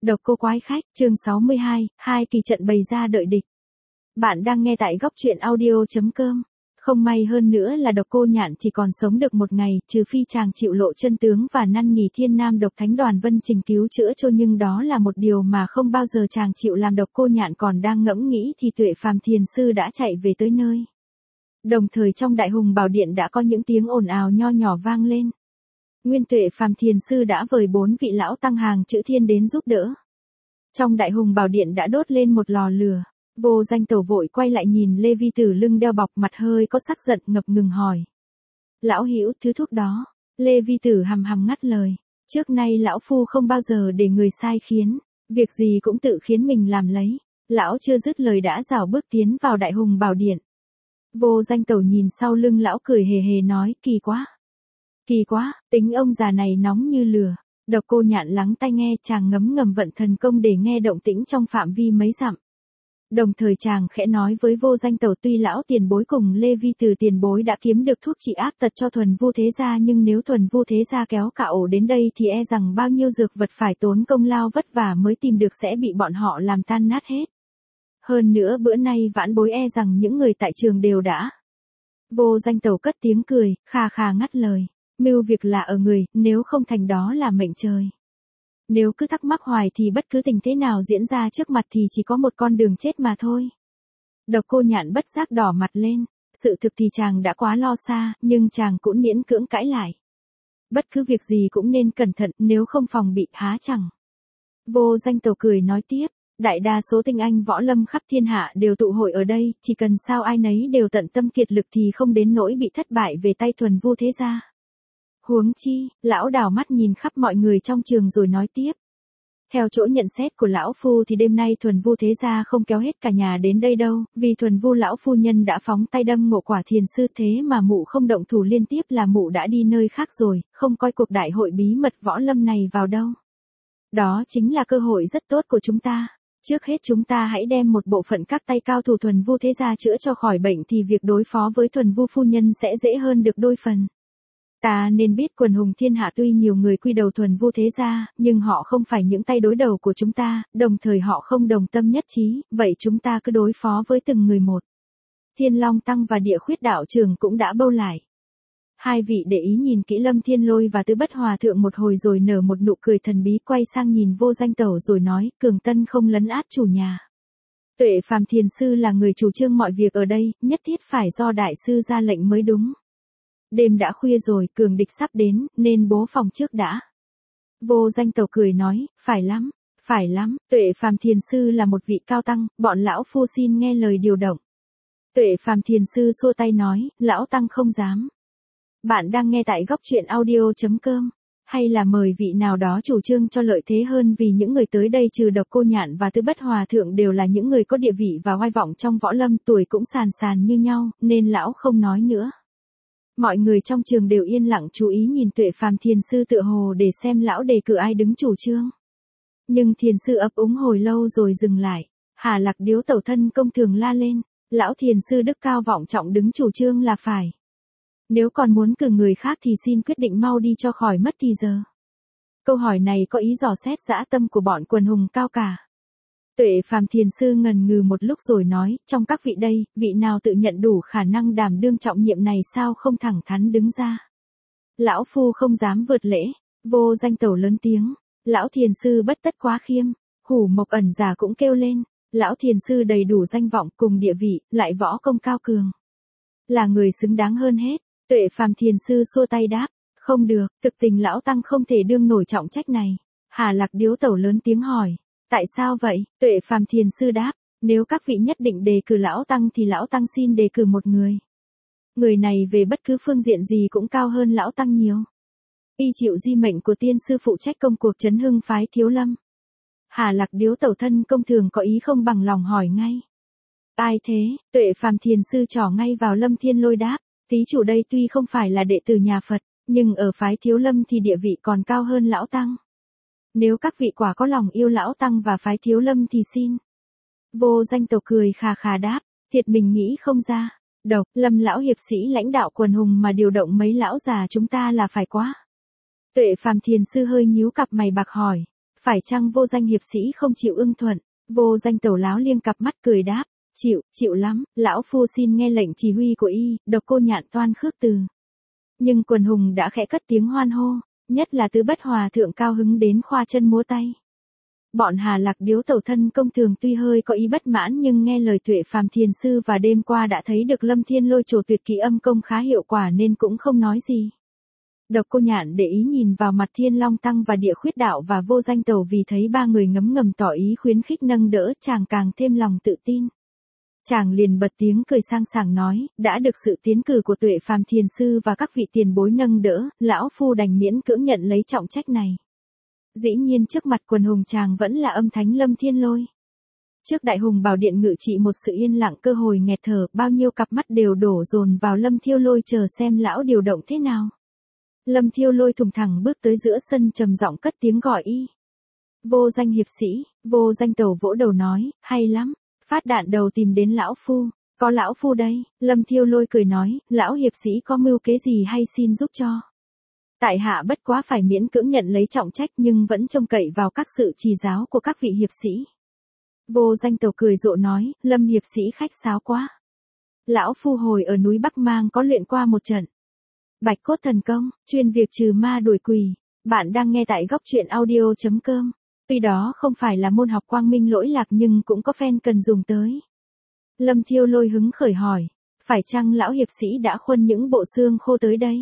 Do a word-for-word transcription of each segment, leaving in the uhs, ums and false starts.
Độc Cô Quái Khách, chương sáu mươi hai, hai kỳ trận bày ra đợi địch. Bạn đang nghe tại góc truyện audio.com. Không may hơn nữa là Độc Cô Nhạn chỉ còn sống được một ngày, trừ phi chàng chịu lộ chân tướng và năn nỉ Thiên Nam Độc Thánh Đoàn Vân Trình cứu chữa cho, nhưng đó là một điều mà không bao giờ chàng chịu làm. Độc Cô Nhạn còn đang ngẫm nghĩ thì Tuệ Phàm Thiền Sư đã chạy về tới nơi. Đồng thời trong Đại Hùng Bảo Điện đã có những tiếng ồn ào nho nhỏ vang lên. Nguyên Tuệ Phàm Thiền Sư đã vời bốn vị lão tăng hàng chữ thiên đến giúp đỡ. Trong Đại Hùng Bảo Điện đã đốt lên một lò lửa. Vô Danh Tẩu vội quay lại nhìn Lê Vi Tử lưng đeo bọc, mặt hơi có sắc giận, ngập ngừng hỏi: "Lão hữu, thứ thuốc đó?" Lê Vi Tử hằm hằm ngắt lời: "Trước nay lão phu không bao giờ để người sai khiến, việc gì cũng tự khiến mình làm lấy." Lão chưa dứt lời đã rảo bước tiến vào Đại Hùng Bảo Điện. Vô Danh Tẩu nhìn sau lưng lão cười hề hề nói: "Kỳ quá. Kỳ quá, tính ông già này nóng như lửa." Độc Cô Nhạn lắng tai nghe, chàng ngấm ngầm vận thần công để nghe động tĩnh trong phạm vi mấy dặm. Đồng thời chàng khẽ nói với Vô Danh Tẩu: "Tuy lão tiền bối cùng Lê Vi Tử tiền bối đã kiếm được thuốc trị áp tật cho Thuần Vu Thế Gia, nhưng nếu Thuần Vu Thế Gia kéo cả ổ đến đây thì e rằng bao nhiêu dược vật phải tốn công lao vất vả mới tìm được sẽ bị bọn họ làm tan nát hết. Hơn nữa bữa nay vãn bối e rằng những người tại trường đều đã." Vô Danh Tẩu cất tiếng cười, khà khà ngắt lời: "Mưu việc là ở người, nếu không thành đó là mệnh trời. Nếu cứ thắc mắc hoài thì bất cứ tình thế nào diễn ra trước mặt thì chỉ có một con đường chết mà thôi." Độc Cô Nhạn bất giác đỏ mặt lên. Sự thực thì chàng đã quá lo xa, nhưng chàng cũng miễn cưỡng cãi lại: "Bất cứ việc gì cũng nên cẩn thận, nếu không phòng bị há chẳng." Vô Danh Tẩu cười nói tiếp: "Đại đa số tinh anh võ lâm khắp thiên hạ đều tụ hội ở đây, chỉ cần sao ai nấy đều tận tâm kiệt lực thì không đến nỗi bị thất bại về tay Thuần Vu Thế Gia. Huống chi," lão đảo mắt nhìn khắp mọi người trong trường rồi nói tiếp: "Theo chỗ nhận xét của lão phu thì đêm nay Thuần Vu Thế Gia không kéo hết cả nhà đến đây đâu, vì Thuần Vu lão phu nhân đã phóng tay đâm Ngộ Quả Thiền Sư, thế mà mụ không động thủ liên tiếp là mụ đã đi nơi khác rồi, không coi cuộc đại hội bí mật võ lâm này vào đâu. Đó chính là cơ hội rất tốt của chúng ta. Trước hết chúng ta hãy đem một bộ phận các tay cao thủ Thuần Vu Thế Gia chữa cho khỏi bệnh thì việc đối phó với Thuần Vu phu nhân sẽ dễ hơn được đôi phần. Ta nên biết quần hùng thiên hạ tuy nhiều người quy đầu Thuần Vu Thế Gia, nhưng họ không phải những tay đối đầu của chúng ta, đồng thời họ không đồng tâm nhất trí, vậy chúng ta cứ đối phó với từng người một." Thiên Long Tăng và Địa Khuyết Đạo Trưởng cũng đã bâu lại. Hai vị để ý nhìn kỹ Lâm Thiên Lôi và Tứ Bất Hòa Thượng một hồi rồi nở một nụ cười thần bí, quay sang nhìn Vô Danh Tẩu rồi nói: "Cường Tân không lấn át chủ nhà. Tuệ Phàm Thiền Sư là người chủ trương mọi việc ở đây, nhất thiết phải do đại sư ra lệnh mới đúng. Đêm đã khuya rồi, cường địch sắp đến, nên bố phòng trước đã." Vô Danh Tẩu cười nói: "Phải lắm, phải lắm, Tuệ Phàm Thiền Sư là một vị cao tăng, bọn lão phu xin nghe lời điều động." Tuệ Phàm Thiền Sư xua tay nói: "Lão tăng không dám." Bạn đang nghe tại góc truyện audio.com. Hay là mời vị nào đó chủ trương cho lợi thế hơn, vì những người tới đây trừ Độc Cô Nhạn và Tứ Bất Hòa Thượng đều là những người có địa vị và oai vọng trong võ lâm, tuổi cũng sàn sàn như nhau, nên lão không nói nữa. Mọi người trong trường đều yên lặng chú ý nhìn Tuệ Phàm Thiền Sư tựa hồ để xem lão đề cử ai đứng chủ trương. Nhưng Thiền Sư ấp úng hồi lâu rồi dừng lại. Hà Lạc Điếu Tẩu thân công thường la lên: "Lão Thiền Sư đức cao vọng trọng đứng chủ trương là phải. Nếu còn muốn cử người khác thì xin quyết định mau đi cho khỏi mất thì giờ." Câu hỏi này có ý dò xét dã tâm của bọn quần hùng cao cả. Tuệ Phàm Thiền Sư ngần ngừ một lúc rồi nói: "Trong các vị đây, vị nào tự nhận đủ khả năng đảm đương trọng nhiệm này sao không thẳng thắn đứng ra?" "Lão phu không dám vượt lễ." Vô Danh Tẩu lớn tiếng: "Lão Thiền Sư bất tất quá khiêm." Hủ Mộc Ẩn Giả cũng kêu lên: "Lão Thiền Sư đầy đủ danh vọng cùng địa vị, lại võ công cao cường, là người xứng đáng hơn hết." Tuệ Phàm Thiền Sư xua tay đáp: "Không được, thực tình lão tăng không thể đương nổi trọng trách này." Hà Lạc Điếu Tẩu lớn tiếng hỏi: "Tại sao vậy?" Tuệ Phàm Thiền Sư đáp: "Nếu các vị nhất định đề cử lão tăng thì lão tăng xin đề cử một người. Người này về bất cứ phương diện gì cũng cao hơn lão tăng nhiều. Y chịu di mệnh của tiên sư phụ trách công cuộc trấn hưng phái Thiếu Lâm." Hà Lạc Điếu Tẩu thân công thường có ý không bằng lòng hỏi ngay: "Ai thế?" Tuệ Phàm Thiền Sư trỏ ngay vào Lâm Thiên Lôi đáp: "Thí chủ đây tuy không phải là đệ tử nhà Phật, nhưng ở phái Thiếu Lâm thì địa vị còn cao hơn lão tăng. Nếu các vị quả có lòng yêu lão tăng và phái Thiếu Lâm thì xin." Vô Danh Tẩu cười khà khà đáp: "Thiệt mình nghĩ không ra. Độc, Lâm lão hiệp sĩ lãnh đạo quần hùng mà điều động mấy lão già chúng ta là phải quá." Tuệ Phàm Thiền Sư hơi nhíu cặp mày bạc hỏi: Phải chăng vô danh hiệp sĩ không chịu ưng thuận? Vô danh tẩu láo liêng cặp mắt cười đáp, chịu, chịu lắm, lão phu xin nghe lệnh chỉ huy của y. Độc Cô Nhạn toan khước từ. Nhưng quần hùng đã khẽ cất tiếng hoan hô, nhất là Tứ Bất Hòa thượng cao hứng đến khoa chân múa tay. Bọn Hà Lạc Điếu tẩu thân công thường tuy hơi có ý bất mãn nhưng nghe lời Tuệ Phàm thiền sư và đêm qua đã thấy được Lâm Thiên Lôi trổ tuyệt kỹ âm công khá hiệu quả nên cũng không nói gì. Độc Cô Nhạn để ý nhìn vào mặt Thiên Long Tăng và Địa Khuyết Đạo và Vô Danh Tẩu, vì thấy ba người ngấm ngầm tỏ ý khuyến khích nâng đỡ chàng càng thêm lòng tự tin. Chàng liền bật tiếng cười sang sảng nói, đã được sự tiến cử của Tuệ Phàm thiền sư và các vị tiền bối nâng đỡ, lão phu đành miễn cưỡng nhận lấy trọng trách này. Dĩ nhiên trước mặt quần hùng chàng vẫn là âm thánh Lâm Thiên Lôi. Trước Đại Hùng Bảo Điện ngự trị một sự yên lặng cơ hồi nghẹt thở, bao nhiêu cặp mắt đều đổ dồn vào Lâm Thiên Lôi chờ xem lão điều động thế nào. Lâm Thiên Lôi thùng thẳng bước tới giữa sân trầm giọng cất tiếng gọi y. Vô danh hiệp sĩ. Vô Danh Tẩu vỗ đầu nói, hay lắm, phát đạn đầu tìm đến lão phu, có lão phu đây. Lâm Thiên Lôi cười nói, lão hiệp sĩ có mưu kế gì hay xin giúp cho. Tại hạ bất quá phải miễn cưỡng nhận lấy trọng trách nhưng vẫn trông cậy vào các sự chỉ giáo của các vị hiệp sĩ. Vô Danh Tẩu cười rộ nói, Lâm hiệp sĩ khách sáo quá. Lão phu hồi ở núi Bắc Mang có luyện qua một trận Bạch Cốt Thần Công, chuyên việc trừ ma đuổi quỷ. Bạn đang nghe tại góc truyện audio chấm com. Tuy đó không phải là môn học quang minh lỗi lạc nhưng cũng có fan cần dùng tới. Lâm Thiên Lôi hứng khởi hỏi, phải chăng lão hiệp sĩ đã khuân những bộ xương khô tới đây?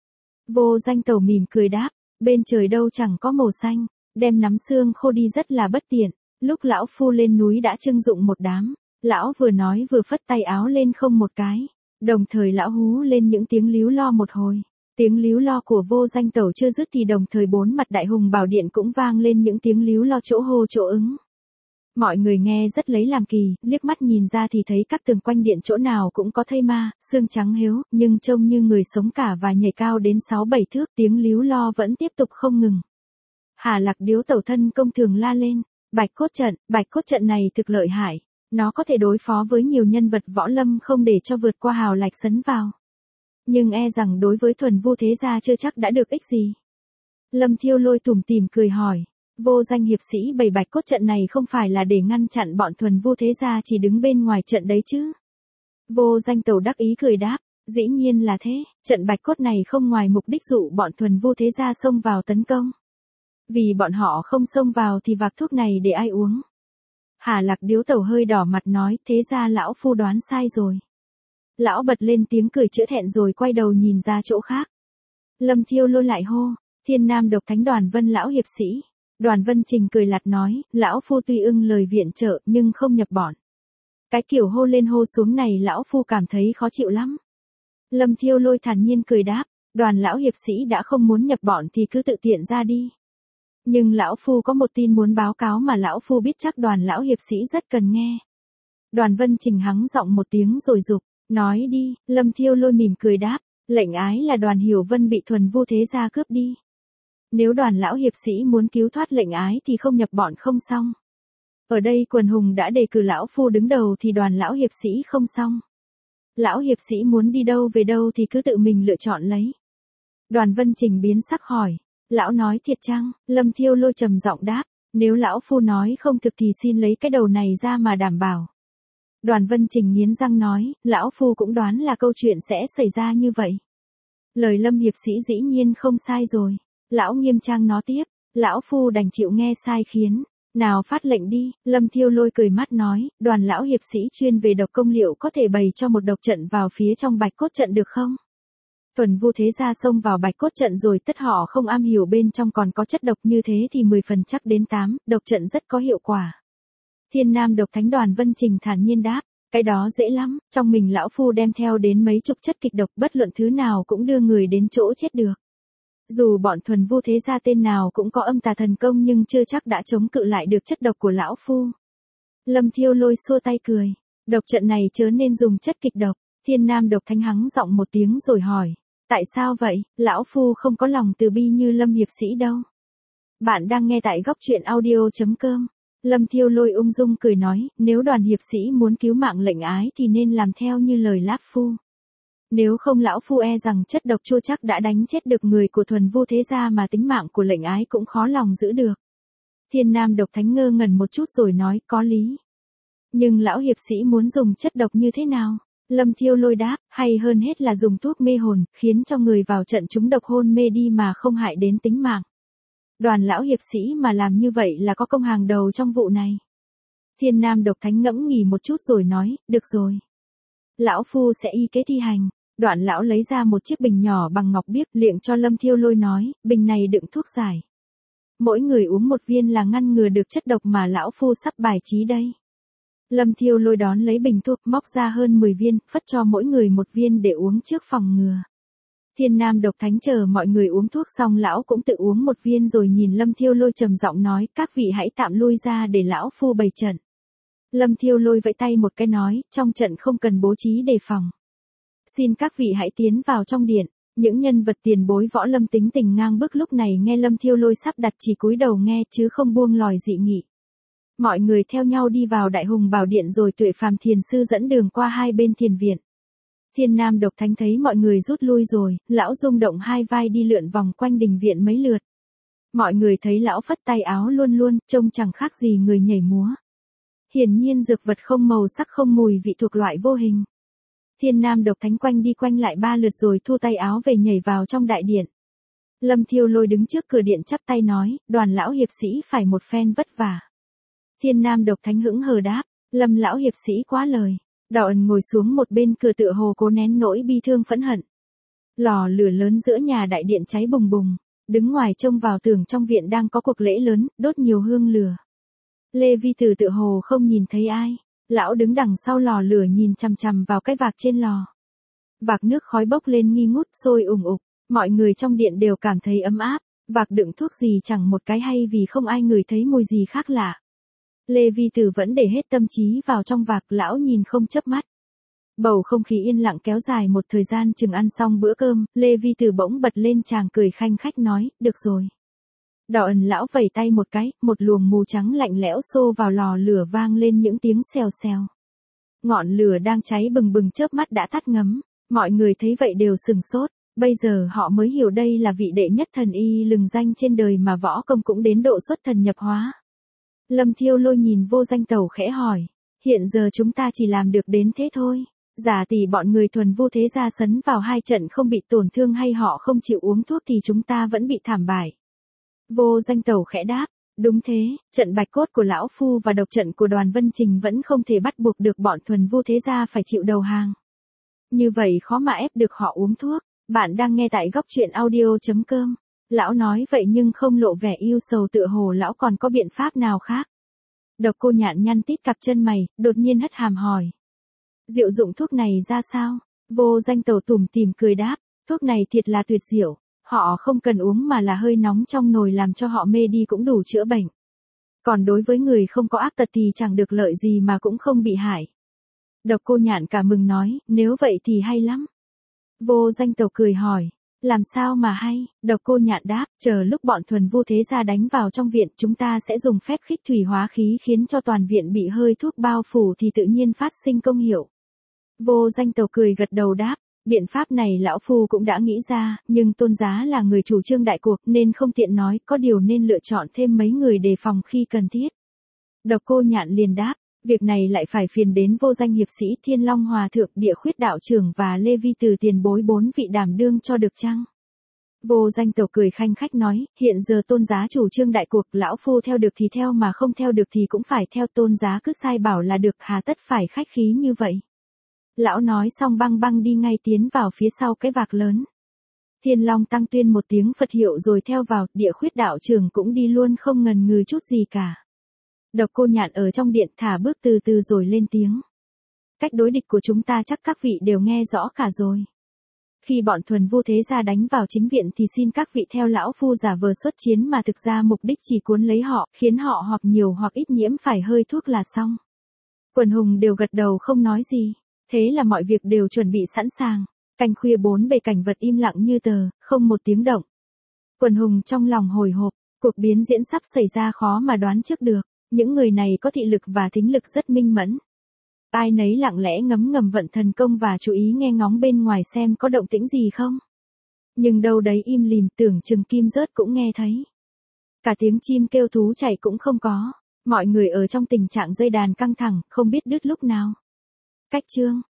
Vô Danh Tẩu mỉm cười đáp, bên trời đâu chẳng có màu xanh, đem nắm xương khô đi rất là bất tiện. Lúc lão phu lên núi đã trưng dụng một đám. Lão vừa nói vừa phất tay áo lên không một cái. Đồng thời lão hú lên những tiếng líu lo một hồi. Tiếng líu lo của Vô Danh Tẩu chưa dứt thì đồng thời bốn mặt Đại Hùng Bảo Điện cũng vang lên những tiếng líu lo chỗ hô chỗ ứng. Mọi người nghe rất lấy làm kỳ, liếc mắt nhìn ra thì thấy các tường quanh điện chỗ nào cũng có thây ma, xương trắng hếu, nhưng trông như người sống cả và nhảy cao đến sáu bảy thước, tiếng líu lo vẫn tiếp tục không ngừng. Hà Lạc Điếu tẩu thân công thường la lên, Bạch Cốt Trận, Bạch Cốt Trận này thực lợi hại, nó có thể đối phó với nhiều nhân vật võ lâm không để cho vượt qua hào lạch sấn vào. Nhưng e rằng đối với thuần vu thế gia chưa chắc đã được ích gì. Lâm Thiên Lôi tủm tỉm cười hỏi. Vô danh hiệp sĩ bày Bạch Cốt Trận này không phải là để ngăn chặn bọn thuần vu thế gia chỉ đứng bên ngoài trận đấy chứ? Vô Danh Tẩu đắc ý cười đáp, dĩ nhiên là thế, trận Bạch Cốt này không ngoài mục đích dụ bọn thuần vu thế gia xông vào tấn công. Vì bọn họ không xông vào thì vạc thuốc này để ai uống? Hà Lạc Điếu Tẩu hơi đỏ mặt nói, thế ra lão phu đoán sai rồi. Lão bật lên tiếng cười chữa thẹn rồi quay đầu nhìn ra chỗ khác. Lâm Thiên Lôi lại hô, Thiên Nam Độc Thánh Đoàn Vân lão hiệp sĩ. Đoàn Vân Trình cười lạt nói, lão phu tuy ưng lời viện trợ nhưng không nhập bọn. Cái kiểu hô lên hô xuống này lão phu cảm thấy khó chịu lắm. Lâm Thiên Lôi thản nhiên cười đáp, Đoàn lão hiệp sĩ đã không muốn nhập bọn thì cứ tự tiện ra đi. Nhưng lão phu có một tin muốn báo cáo mà lão phu biết chắc Đoàn lão hiệp sĩ rất cần nghe. Đoàn Vân Trình hắng giọng một tiếng rồi dục, nói đi. Lâm Thiên Lôi mỉm cười đáp, lệnh ái là Đoàn Hiểu Vân bị thuần vu thế gia cướp đi. Nếu Đoàn lão hiệp sĩ muốn cứu thoát lệnh ái thì không nhập bọn không xong. Ở đây quần hùng đã đề cử lão phu đứng đầu thì Đoàn lão hiệp sĩ không xong. Lão hiệp sĩ muốn đi đâu về đâu thì cứ tự mình lựa chọn lấy. Đoàn Vân Trình biến sắc hỏi, lão nói thiệt chăng? Lâm Thiên Lôi trầm giọng đáp, nếu lão phu nói không thực thì xin lấy cái đầu này ra mà đảm bảo. Đoàn Vân Trình nghiến răng nói, lão phu cũng đoán là câu chuyện sẽ xảy ra như vậy. Lời Lâm hiệp sĩ dĩ nhiên không sai rồi. Lão nghiêm trang nó tiếp, lão phu đành chịu nghe sai khiến. Nào phát lệnh đi. Lâm Thiên Lôi cười mắt nói, Đoàn lão hiệp sĩ chuyên về độc công liệu có thể bày cho một độc trận vào phía trong Bạch Cốt Trận được không? Thuần vu thế gia xông vào Bạch Cốt Trận rồi tất họ không am hiểu bên trong còn có chất độc như thế thì mười phần chắc đến tám, độc trận rất có hiệu quả. Thiên Nam Độc Thánh Đoàn Vân Trình thản nhiên đáp, cái đó dễ lắm, trong mình lão phu đem theo đến mấy chục chất kịch độc bất luận thứ nào cũng đưa người đến chỗ chết được. Dù bọn thuần vu thế gia tên nào cũng có âm tà thần công nhưng chưa chắc đã chống cự lại được chất độc của lão phu. Lâm Thiên Lôi xua tay cười, độc trận này chớ nên dùng chất kịch độc. Thiên Nam Độc Thánh hắng giọng một tiếng rồi hỏi, tại sao vậy? Lão phu không có lòng từ bi như Lâm hiệp sĩ đâu. Bạn đang nghe tại góc truyện audio chấm com. Lâm Thiên Lôi ung dung cười nói, nếu Đoàn hiệp sĩ muốn cứu mạng lệnh ái thì nên làm theo như lời lão phu. Nếu không lão phu e rằng chất độc chua chắc đã đánh chết được người của thuần vu thế gia mà tính mạng của lệnh ái cũng khó lòng giữ được. Thiên Nam độc thánh ngơ ngẩn một chút rồi nói, có lý. Nhưng lão hiệp sĩ muốn dùng chất độc như thế nào? Lâm Thiêu Lôi đáp, hay hơn hết là dùng thuốc mê hồn, khiến cho người vào trận chúng độc hôn mê đi mà không hại đến tính mạng. Đoàn lão hiệp sĩ mà làm như vậy là có công hàng đầu trong vụ này. Thiên Nam độc thánh ngẫm nghỉ một chút rồi nói, được rồi. Lão phu sẽ y kế thi hành. Đoạn lão lấy ra một chiếc bình nhỏ bằng ngọc biếc, liệng cho Lâm Thiêu Lôi nói, bình này đựng thuốc giải. Mỗi người uống một viên là ngăn ngừa được chất độc mà lão phu sắp bài trí đây. Lâm Thiêu Lôi đón lấy bình thuốc, móc ra hơn mười viên, phất cho mỗi người một viên để uống trước phòng ngừa. Thiên Nam độc thánh chờ mọi người uống thuốc xong lão cũng tự uống một viên rồi nhìn Lâm Thiêu Lôi trầm giọng nói, các vị hãy tạm lui ra để lão phu bày trận. Lâm Thiêu Lôi vẫy tay một cái nói, trong trận không cần bố trí đề phòng. Xin các vị hãy tiến vào trong điện. Những nhân vật tiền bối võ lâm tính tình ngang bức lúc này nghe Lâm Thiêu Lôi sắp đặt chỉ cúi đầu nghe chứ không buông lòi dị nghị. Mọi người theo nhau đi vào Đại Hùng Bảo Điện rồi Tuệ Phàm Thiền Sư dẫn đường qua hai bên thiền viện. Thiên Nam độc thánh thấy mọi người rút lui rồi, lão rung động hai vai đi lượn vòng quanh đình viện mấy lượt. Mọi người thấy lão phất tay áo luôn luôn, trông chẳng khác gì người nhảy múa. Hiển nhiên dược vật không màu sắc không mùi vị thuộc loại vô hình. Thiên Nam độc thánh quanh đi quanh lại ba lượt rồi thu tay áo về nhảy vào trong đại điện. Lâm Thiêu Lôi đứng trước cửa điện chắp tay nói, đoàn lão hiệp sĩ phải một phen vất vả. Thiên Nam độc thánh hững hờ đáp, Lâm lão hiệp sĩ quá lời. Đỏ ẩn ngồi xuống một bên cửa tựa hồ cố nén nỗi bi thương phẫn hận. Lò lửa lớn giữa nhà đại điện cháy bùng bùng, đứng ngoài trông vào tưởng trong viện đang có cuộc lễ lớn, đốt nhiều hương lửa. Lê Vi Tử tựa hồ không nhìn thấy ai. Lão đứng đằng sau lò lửa nhìn chằm chằm vào cái vạc trên lò. Vạc nước khói bốc lên nghi ngút sôi ủng ục, mọi người trong điện đều cảm thấy ấm áp, vạc đựng thuốc gì chẳng một cái hay vì không ai ngửi thấy mùi gì khác lạ. Lê Vi Tử vẫn để hết tâm trí vào trong vạc, lão nhìn không chớp mắt. Bầu không khí yên lặng kéo dài một thời gian, chừng ăn xong bữa cơm, Lê Vi Tử bỗng bật lên chàng cười khanh khách nói, được rồi. Đỏ ẩn lão vẩy tay một cái, một luồng mù trắng lạnh lẽo xô vào lò lửa vang lên những tiếng xèo xèo. Ngọn lửa đang cháy bừng bừng chớp mắt đã tắt ngấm, mọi người thấy vậy đều sừng sốt, bây giờ họ mới hiểu đây là vị đệ nhất thần y lừng danh trên đời mà võ công cũng đến độ xuất thần nhập hóa. Lâm Thiêu Lôi nhìn Vô Danh Tẩu khẽ hỏi, hiện giờ chúng ta chỉ làm được đến thế thôi, giả tỷ bọn người thuần vu thế gia sấn vào hai trận không bị tổn thương hay họ không chịu uống thuốc thì chúng ta vẫn bị thảm bại. Vô Danh Tẩu khẽ đáp, đúng thế, trận bạch cốt của lão phu và độc trận của Đoàn Vân Trình vẫn không thể bắt buộc được bọn thuần vu thế gia phải chịu đầu hàng. Như vậy khó mà ép được họ uống thuốc. Bạn đang nghe tại góc truyện audio chấm com. Lão nói vậy nhưng không lộ vẻ yêu sầu, tựa hồ lão còn có biện pháp nào khác. Độc Cô Nhạn nhăn tít cặp chân mày, đột nhiên hất hàm hỏi. Diệu dụng thuốc này ra sao? Vô Danh Tẩu tủm tỉm cười đáp, thuốc này thiệt là tuyệt diệu. Họ không cần uống mà là hơi nóng trong nồi làm cho họ mê đi cũng đủ chữa bệnh. Còn đối với người không có ác tật thì chẳng được lợi gì mà cũng không bị hại. Độc Cô Nhạn cả mừng nói, nếu vậy thì hay lắm. Vô Danh Tẩu cười hỏi, làm sao mà hay? Độc Cô Nhạn đáp, chờ lúc bọn thuần vu thế gia đánh vào trong viện, chúng ta sẽ dùng phép khích thủy hóa khí khiến cho toàn viện bị hơi thuốc bao phủ thì tự nhiên phát sinh công hiệu. Vô Danh Tẩu cười gật đầu đáp, biện pháp này lão phu cũng đã nghĩ ra, nhưng Tôn giá là người chủ trương đại cuộc nên không tiện nói, có điều nên lựa chọn thêm mấy người đề phòng khi cần thiết. Độc Cô Nhạn liền đáp, việc này lại phải phiền đến Vô Danh hiệp sĩ, Thiên Long Hòa thượng, Địa Khuyết đạo trưởng và Lê Vi Từ tiền bối bốn vị đảm đương cho được chăng? Vô Danh Tẩu cười khanh khách nói, hiện giờ Tôn giá chủ trương đại cuộc, lão phu theo được thì theo mà không theo được thì cũng phải theo, Tôn giá cứ sai bảo là được, hà tất phải khách khí như vậy. Lão nói xong băng băng đi ngay tiến vào phía sau cái vạc lớn. Thiên Long tăng tuyên một tiếng Phật hiệu rồi theo vào, Địa Khuyết đạo trưởng cũng đi luôn không ngần ngừ chút gì cả. Độc Cô Nhạn ở trong điện thả bước từ từ rồi lên tiếng. Cách đối địch của chúng ta chắc các vị đều nghe rõ cả rồi. Khi bọn thuần vu thế gia đánh vào chính viện thì xin các vị theo lão phu giả vờ xuất chiến mà thực ra mục đích chỉ cuốn lấy họ, khiến họ hoặc nhiều hoặc ít nhiễm phải hơi thuốc là xong. Quần hùng đều gật đầu không nói gì. Thế là mọi việc đều chuẩn bị sẵn sàng. Canh khuya bốn bề cảnh vật im lặng như tờ, không một tiếng động. Quần hùng trong lòng hồi hộp, cuộc biến diễn sắp xảy ra khó mà đoán trước được. Những người này có thị lực và thính lực rất minh mẫn. Ai nấy lặng lẽ ngấm ngầm vận thần công và chú ý nghe ngóng bên ngoài xem có động tĩnh gì không. Nhưng đâu đấy im lìm, tưởng chừng kim rớt cũng nghe thấy. Cả tiếng chim kêu thú chạy cũng không có. Mọi người ở trong tình trạng dây đàn căng thẳng, không biết đứt lúc nào. Cách chương